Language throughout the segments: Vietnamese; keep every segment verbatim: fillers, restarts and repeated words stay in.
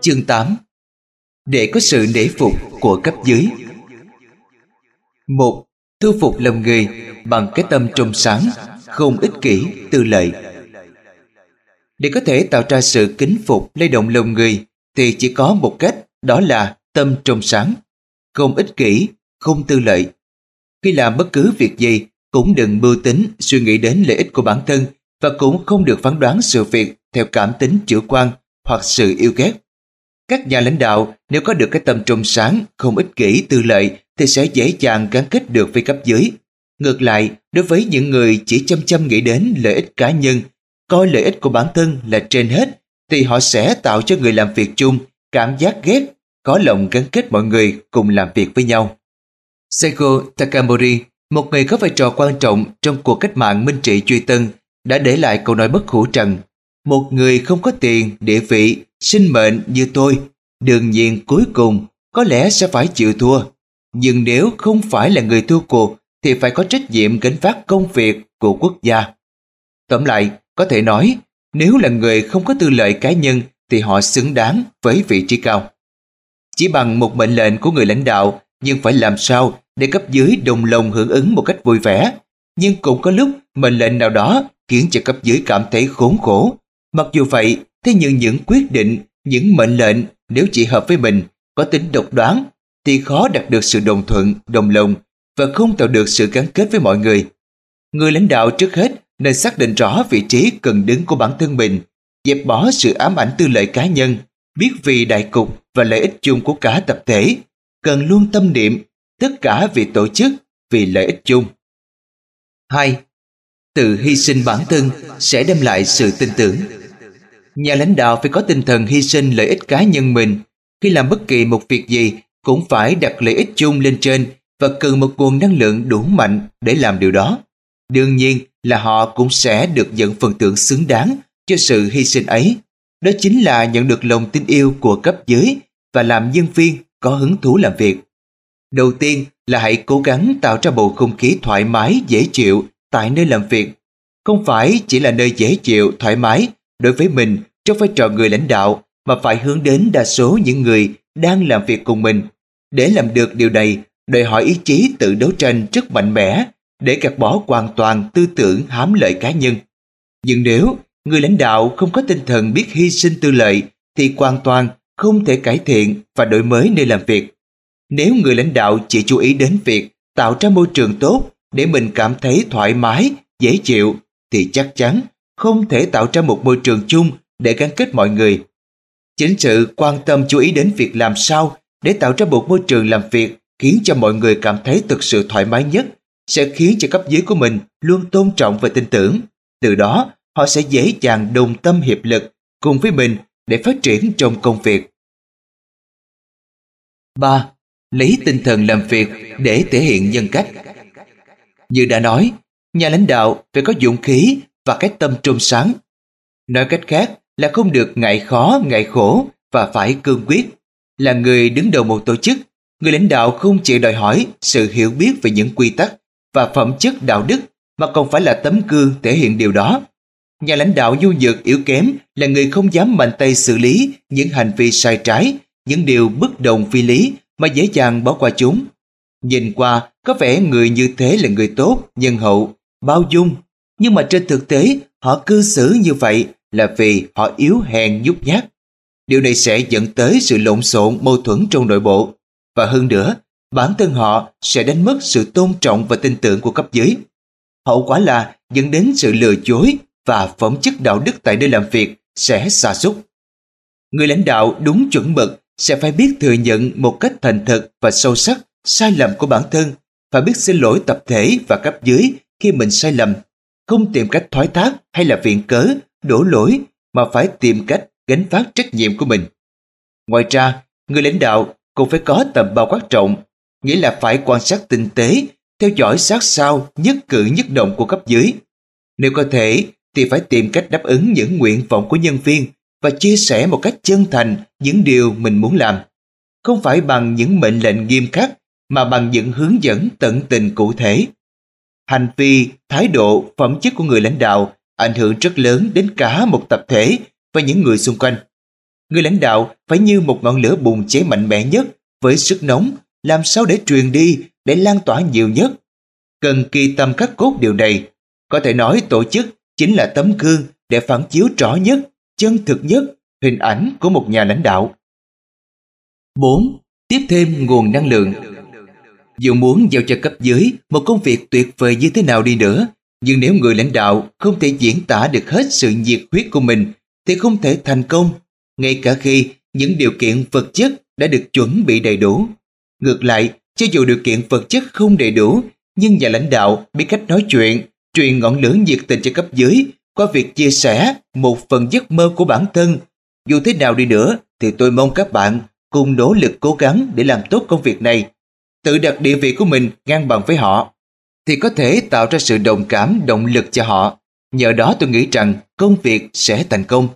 Chương tám. Để có sự nể phục của cấp dưới. Một. Thu phục lòng người bằng cái tâm trong sáng, không ích kỷ, tư lợi. Để có thể tạo ra sự kính phục lay động lòng người thì chỉ có một cách, đó là tâm trong sáng, không ích kỷ, không tư lợi. Khi làm bất cứ việc gì cũng đừng mưu tính suy nghĩ đến lợi ích của bản thân, và cũng không được phán đoán sự việc theo cảm tính chủ quan hoặc sự yêu ghét. Các nhà lãnh đạo nếu có được cái tâm trong sáng, không ích kỷ, tư lợi thì sẽ dễ dàng gắn kết được với cấp dưới. Ngược lại, đối với những người chỉ chăm chăm nghĩ đến lợi ích cá nhân, coi lợi ích của bản thân là trên hết, thì họ sẽ tạo cho người làm việc chung cảm giác ghét, khó lòng gắn kết mọi người cùng làm việc với nhau. Seigo Takamori, một người có vai trò quan trọng trong cuộc cách mạng Minh trị Duy Tân, đã để lại câu nói bất hủ rằng: một người không có tiền, địa vị, sinh mệnh như tôi, đương nhiên cuối cùng có lẽ sẽ phải chịu thua. Nhưng nếu không phải là người thua cuộc thì phải có trách nhiệm gánh vác công việc của quốc gia. Tóm lại, có thể nói, nếu là người không có tư lợi cá nhân thì họ xứng đáng với vị trí cao. Chỉ bằng một mệnh lệnh của người lãnh đạo, nhưng phải làm sao để cấp dưới đồng lòng hưởng ứng một cách vui vẻ. Nhưng cũng có lúc mệnh lệnh nào đó khiến cho cấp dưới cảm thấy khốn khổ. Mặc dù vậy, thế nhưng những quyết định, những mệnh lệnh nếu chỉ hợp với mình, có tính độc đoán, thì khó đạt được sự đồng thuận, đồng lòng và không tạo được sự gắn kết với mọi người. Người lãnh đạo trước hết nên xác định rõ vị trí cần đứng của bản thân mình, dẹp bỏ sự ám ảnh tư lợi cá nhân, biết vì đại cục và lợi ích chung của cả tập thể, cần luôn tâm niệm tất cả vì tổ chức, vì lợi ích chung. Hai. Tự hy sinh bản thân sẽ đem lại sự tin tưởng. Nhà lãnh đạo phải có tinh thần hy sinh lợi ích cá nhân mình. Khi làm bất kỳ một việc gì cũng phải đặt lợi ích chung lên trên và cần một nguồn năng lượng đủ mạnh để làm điều đó. Đương nhiên là họ cũng sẽ được nhận phần thưởng xứng đáng cho sự hy sinh ấy. Đó chính là nhận được lòng tin yêu của cấp dưới và làm nhân viên có hứng thú làm việc. Đầu tiên là hãy cố gắng tạo ra bầu không khí thoải mái, dễ chịu tại nơi làm việc. Không phải chỉ là nơi dễ chịu, thoải mái đối với mình trong vai trò người lãnh đạo, mà phải hướng đến đa số những người đang làm việc cùng mình. Để làm được điều này, đòi hỏi ý chí tự đấu tranh rất mạnh mẽ để gạt bỏ hoàn toàn tư tưởng hám lợi cá nhân. Nhưng nếu người lãnh đạo không có tinh thần biết hy sinh tư lợi thì hoàn toàn không thể cải thiện và đổi mới nơi làm việc. Nếu người lãnh đạo chỉ chú ý đến việc tạo ra môi trường tốt để mình cảm thấy thoải mái, dễ chịu, thì chắc chắn không thể tạo ra một môi trường chung để gắn kết mọi người. Chính sự quan tâm chú ý đến việc làm sao để tạo ra một môi trường làm việc khiến cho mọi người cảm thấy thực sự thoải mái nhất sẽ khiến cho cấp dưới của mình luôn tôn trọng và tin tưởng. Từ đó, họ sẽ dễ dàng đồng tâm hiệp lực cùng với mình để phát triển trong công việc. Ba. Lấy tinh thần làm việc để thể hiện nhân cách. Như đã nói, nhà lãnh đạo phải có dũng khí và cái tâm trong sáng. Nói cách khác là không được ngại khó, ngại khổ và phải cương quyết. Là người đứng đầu một tổ chức, người lãnh đạo không chỉ đòi hỏi sự hiểu biết về những quy tắc và phẩm chất đạo đức, mà còn phải là tấm gương thể hiện điều đó. Nhà lãnh đạo nhu nhược yếu kém là người không dám mạnh tay xử lý những hành vi sai trái, những điều bất đồng phi lý mà dễ dàng bỏ qua chúng. Nhìn qua có vẻ người như thế là người tốt, nhân hậu, bao dung, nhưng mà trên thực tế họ cư xử như vậy là vì họ yếu hèn nhút nhát. Điều này sẽ dẫn tới sự lộn xộn, mâu thuẫn trong nội bộ, và hơn nữa, bản thân họ sẽ đánh mất sự tôn trọng và tin tưởng của cấp dưới. Hậu quả là dẫn đến sự lừa dối và phẩm chất đạo đức tại nơi làm việc sẽ sa sút. Người lãnh đạo đúng chuẩn mực sẽ phải biết thừa nhận một cách thành thật và sâu sắc sai lầm của bản thân, phải biết xin lỗi tập thể và cấp dưới khi mình sai lầm, không tìm cách thoái thác hay là viện cớ, đổ lỗi, mà phải tìm cách gánh vác trách nhiệm của mình. Ngoài ra, người lãnh đạo cũng phải có tầm bao quát rộng, nghĩa là phải quan sát tinh tế, theo dõi sát sao nhất cử nhất động của cấp dưới. Nếu có thể thì phải tìm cách đáp ứng những nguyện vọng của nhân viên và chia sẻ một cách chân thành những điều mình muốn làm. Không phải bằng những mệnh lệnh nghiêm khắc, mà bằng những hướng dẫn tận tình cụ thể. Hành vi, thái độ, phẩm chất của người lãnh đạo ảnh hưởng rất lớn đến cả một tập thể và những người xung quanh. Người lãnh đạo phải như một ngọn lửa bùng cháy mạnh mẽ nhất với sức nóng, làm sao để truyền đi, để lan tỏa nhiều nhất. Cần kỳ tâm khắc cốt điều này. Có thể nói tổ chức chính là tấm gương để phản chiếu rõ nhất, chân thực nhất hình ảnh của một nhà lãnh đạo. bốn. Tiếp thêm nguồn năng lượng. Dù muốn giao cho cấp dưới một công việc tuyệt vời như thế nào đi nữa, nhưng nếu người lãnh đạo không thể diễn tả được hết sự nhiệt huyết của mình thì không thể thành công, ngay cả khi những điều kiện vật chất đã được chuẩn bị đầy đủ. Ngược lại, cho dù điều kiện vật chất không đầy đủ, nhưng nhà lãnh đạo biết cách nói chuyện, truyền ngọn lửa nhiệt tình cho cấp dưới qua việc chia sẻ một phần giấc mơ của bản thân. Dù thế nào đi nữa thì tôi mong các bạn cùng nỗ lực cố gắng để làm tốt công việc này, tự đặt địa vị của mình ngang bằng với họ, thì có thể tạo ra sự đồng cảm, động lực cho họ. Nhờ đó tôi nghĩ rằng công việc sẽ thành công.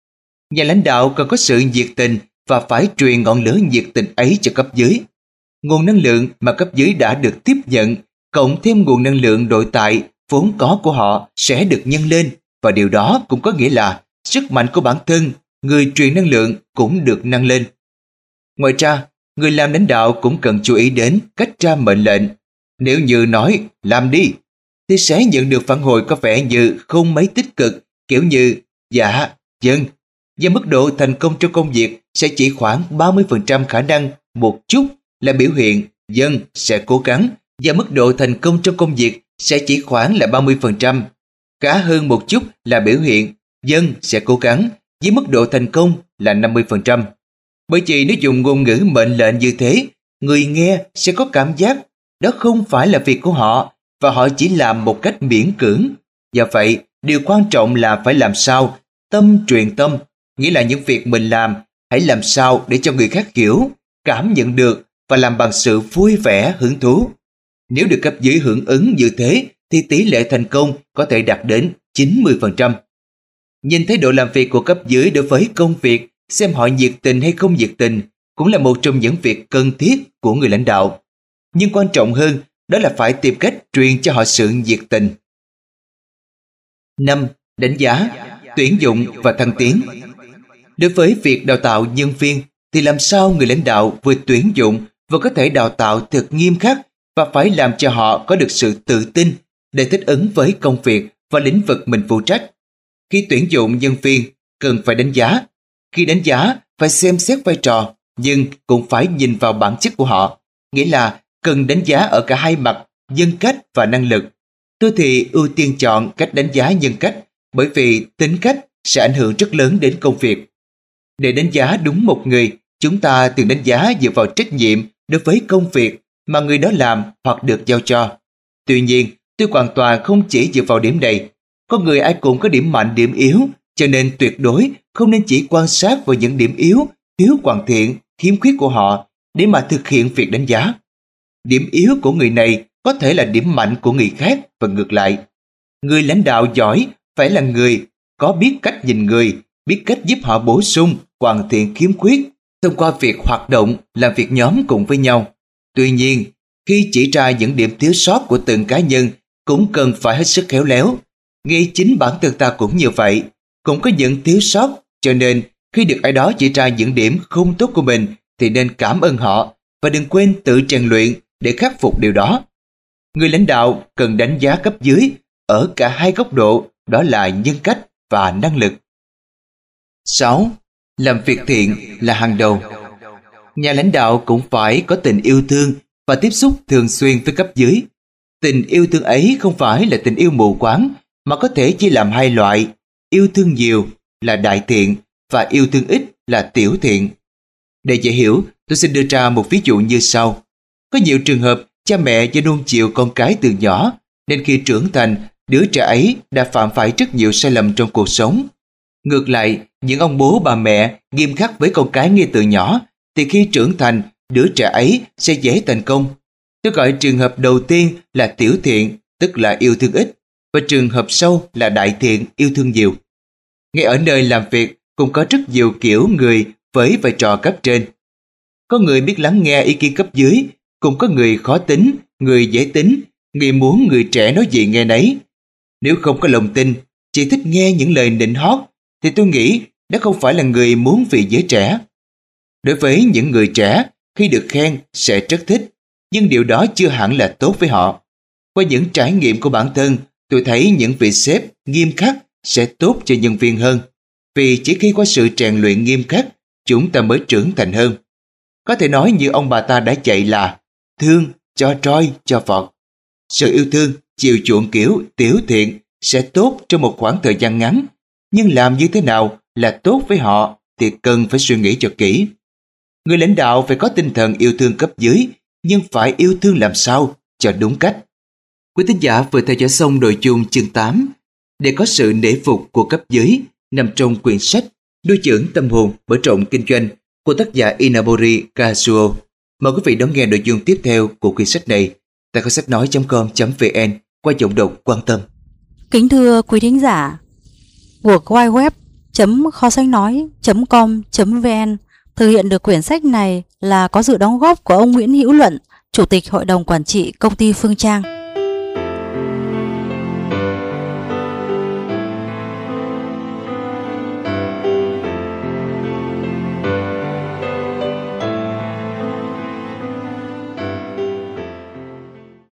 Nhà lãnh đạo cần có sự nhiệt tình và phải truyền ngọn lửa nhiệt tình ấy cho cấp dưới. Nguồn năng lượng mà cấp dưới đã được tiếp nhận, cộng thêm nguồn năng lượng nội tại vốn có của họ sẽ được nhân lên, và điều đó cũng có nghĩa là sức mạnh của bản thân, người truyền năng lượng cũng được nâng lên. Ngoài ra, người làm lãnh đạo cũng cần chú ý đến cách ra mệnh lệnh. Nếu như nói làm đi, thì sẽ nhận được phản hồi có vẻ như không mấy tích cực, kiểu như dạ, vâng, và mức độ thành công trong công việc sẽ chỉ khoảng ba mươi phần trăm khả năng, một chút là biểu hiện vâng sẽ cố gắng, và mức độ thành công trong công việc sẽ chỉ khoảng là ba mươi phần trăm. Khá hơn một chút là biểu hiện vâng sẽ cố gắng, với mức độ thành công là năm mươi phần trăm. Bởi vì nếu dùng ngôn ngữ mệnh lệnh như thế, người nghe sẽ có cảm giác đó không phải là việc của họ và họ chỉ làm một cách miễn cưỡng. Và vậy, điều quan trọng là phải làm sao tâm truyền tâm, nghĩa là những việc mình làm hãy làm sao để cho người khác hiểu, cảm nhận được và làm bằng sự vui vẻ, hứng thú. Nếu được cấp dưới hưởng ứng như thế thì tỷ lệ thành công có thể đạt đến chín mươi phần trăm. Nhìn thái độ làm việc của cấp dưới đối với công việc, xem họ nhiệt tình hay không nhiệt tình cũng là một trong những việc cần thiết của người lãnh đạo. Nhưng quan trọng hơn đó là phải tìm cách truyền cho họ sự nhiệt tình. năm. Đánh giá, tuyển dụng và thăng tiến. Đối với việc đào tạo nhân viên thì làm sao người lãnh đạo vừa tuyển dụng vừa có thể đào tạo thật nghiêm khắc và phải làm cho họ có được sự tự tin để thích ứng với công việc và lĩnh vực mình phụ trách. Khi tuyển dụng nhân viên, cần phải đánh giá. Khi đánh giá, phải xem xét vai trò, nhưng cũng phải nhìn vào bản chất của họ. Nghĩa là cần đánh giá ở cả hai mặt, nhân cách và năng lực. Tôi thì ưu tiên chọn cách đánh giá nhân cách, bởi vì tính cách sẽ ảnh hưởng rất lớn đến công việc. Để đánh giá đúng một người, chúng ta thường đánh giá dựa vào trách nhiệm đối với công việc mà người đó làm hoặc được giao cho. Tuy nhiên, tôi hoàn toàn không chỉ dựa vào điểm này. Có người ai cũng có điểm mạnh, điểm yếu, cho nên tuyệt đối không nên chỉ quan sát vào những điểm yếu, thiếu hoàn thiện, khiếm khuyết của họ để mà thực hiện việc đánh giá. Điểm yếu của người này có thể là điểm mạnh của người khác và ngược lại. Người lãnh đạo giỏi phải là người có biết cách nhìn người, biết cách giúp họ bổ sung, hoàn thiện khiếm khuyết thông qua việc hoạt động, làm việc nhóm cùng với nhau. Tuy nhiên, khi chỉ ra những điểm thiếu sót của từng cá nhân cũng cần phải hết sức khéo léo. Ngay chính bản thân ta cũng như vậy, cũng có những thiếu sót, cho nên khi được ai đó chỉ ra những điểm không tốt của mình thì nên cảm ơn họ và đừng quên tự rèn luyện để khắc phục điều đó. Người lãnh đạo cần đánh giá cấp dưới ở cả hai góc độ, đó là nhân cách và năng lực. sáu. Làm việc thiện là hàng đầu. Nhà lãnh đạo cũng phải có tình yêu thương và tiếp xúc thường xuyên với cấp dưới. Tình yêu thương ấy không phải là tình yêu mù quáng, mà có thể chia làm hai loại: yêu thương nhiều là đại thiện và yêu thương ít là tiểu thiện. Để dễ hiểu, tôi xin đưa ra một ví dụ như sau. Có nhiều trường hợp cha mẹ do nuông chiều con cái từ nhỏ, nên khi trưởng thành, đứa trẻ ấy đã phạm phải rất nhiều sai lầm trong cuộc sống. Ngược lại, những ông bố bà mẹ nghiêm khắc với con cái ngay từ nhỏ, thì khi trưởng thành, đứa trẻ ấy sẽ dễ thành công. Tôi gọi trường hợp đầu tiên là tiểu thiện, tức là yêu thương ít, và trường hợp sau là đại thiện, yêu thương nhiều. Ngay ở nơi làm việc cũng có rất nhiều kiểu người với vai trò cấp trên. Có người biết lắng nghe ý kiến cấp dưới, cũng có người khó tính, người dễ tính, người muốn người trẻ nói gì nghe nấy. Nếu không có lòng tin, chỉ thích nghe những lời nịnh hót, thì tôi nghĩ đó không phải là người muốn vì giới trẻ. Đối với những người trẻ, khi được khen sẽ rất thích, nhưng điều đó chưa hẳn là tốt với họ. Qua những trải nghiệm của bản thân, tôi thấy những vị sếp nghiêm khắc sẽ tốt cho nhân viên hơn. Vì chỉ khi có sự rèn luyện nghiêm khắc, chúng ta mới trưởng thành hơn. Có thể nói như ông bà ta đã dạy là thương, cho roi, cho vọt. Sự yêu thương, chiều chuộng kiểu tiểu thiện sẽ tốt trong một khoảng thời gian ngắn, nhưng làm như thế nào là tốt với họ thì cần phải suy nghĩ cho kỹ. Người lãnh đạo phải có tinh thần yêu thương cấp dưới, nhưng phải yêu thương làm sao cho đúng cách. Quý thính giả vừa theo dõi xong nội dung chương tám Để có sự nể phục của cấp dưới nằm trong quyển sách Nuôi dưỡng tâm hồn mở rộng kinh doanh của tác giả Inabori Kazuo. Mời quý vị đón nghe nội dung tiếp theo của quyển sách này tại kho sách nói chấm com chấm vn qua giọng đọc Quan Tâm. Kính thưa quý thính giả, World Wide Web chấm kho sách nói chấm com chấm vn thực hiện được quyển sách này là có sự đóng góp của ông Nguyễn Hữu Luận, Chủ tịch Hội đồng Quản trị Công ty Phương Trang.